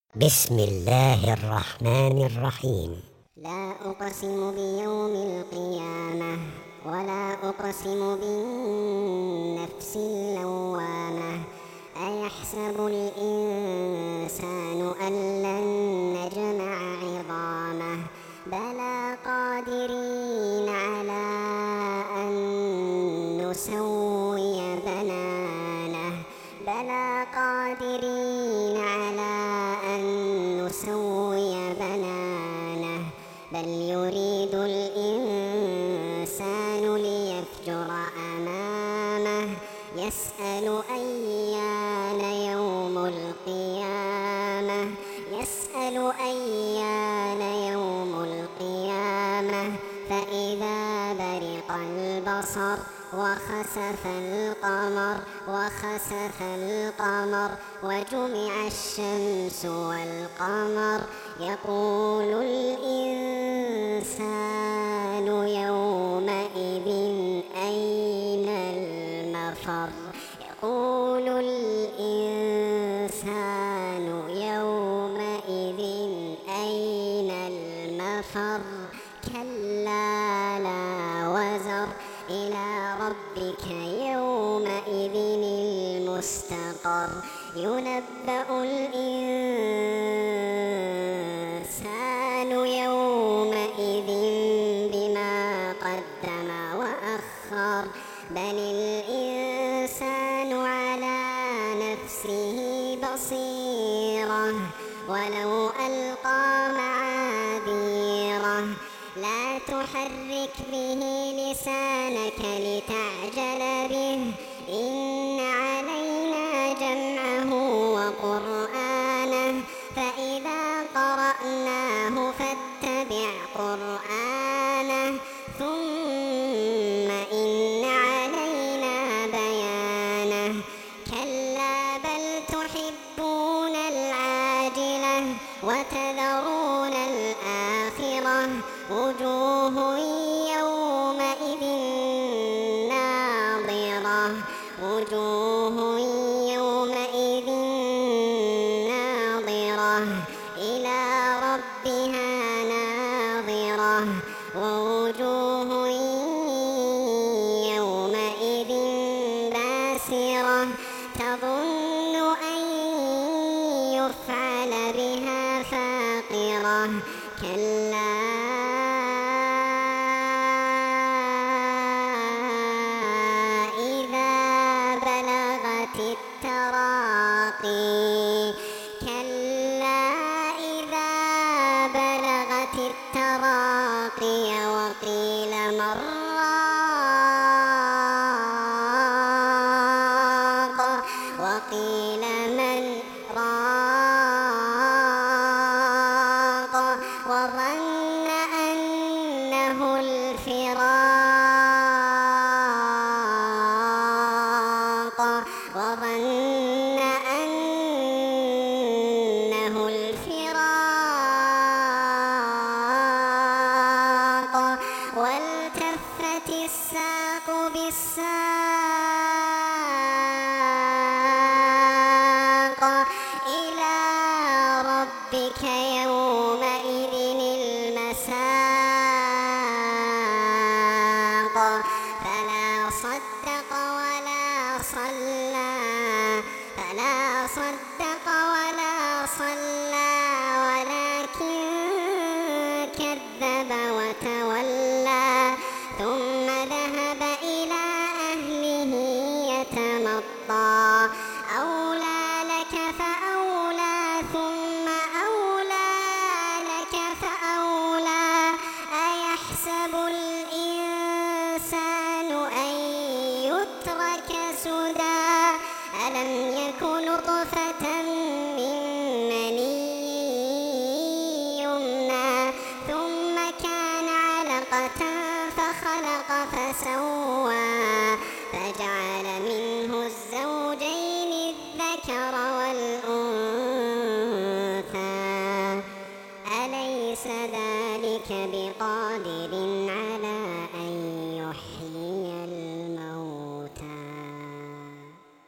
بسم الله الرحمن الرحيم. لا أقسم بيوم القيامة ولا أقسم بالنفس اللوامة أيحسب الإنسان أن لن نجمع عظامه بلى قادرين على أن نسوي بنانه بلى قادرين على أن نسوي بنانه بل يريد الإنسان ليفجر أمامه يسأل أيان يوم القيامة يسأل أيان يوم القيامة فإذا برق البصر وخسف القمر وجمع الشمس والقمر يقول الإنسان يومئذ أين المفر يقول الإنسان يومئذ أين المفر كلا لا وزر إلى ربك يومئذ المستقر ينبأ الإنسان يومئذ بما قدم وأخر بل الإنسان على نفسه بصيرة ولو ألقى معاذيره لا تحرك به لسانك لتعجل به إن علينا جمعه وقرآنه فإذا قرأناه فاتبع قرآنه ثم إن علينا بيانه كلا بل تحبون العاجلة وتذرون الآخرة وجوه يومئذ ناضرة وجوه يومئذ ناظرة إلى ربها ناظرة ووجوه يومئذ باسرة تظن أن يفعل بها فاقرة كلا إذا بلغت التراقي كلا إذا بلغت التراقي وقيل من راق وقيل من راق وظن أنه الفراق وظن أنه الفراق والتفت الساق بالساق إلى ربك يومئذ المساق فلا صدق ولا صلى ولكن كذب وتولى ثم ذهب إلى أهله يتمطى أولى لك فأولى ثم أولى لك فأولى أيحسب الإنسان أن يترك سدى ألم يك نطفة من مني يمنى ثم كان علقة فخلق فسوى فجعل منه الزوجين الذكر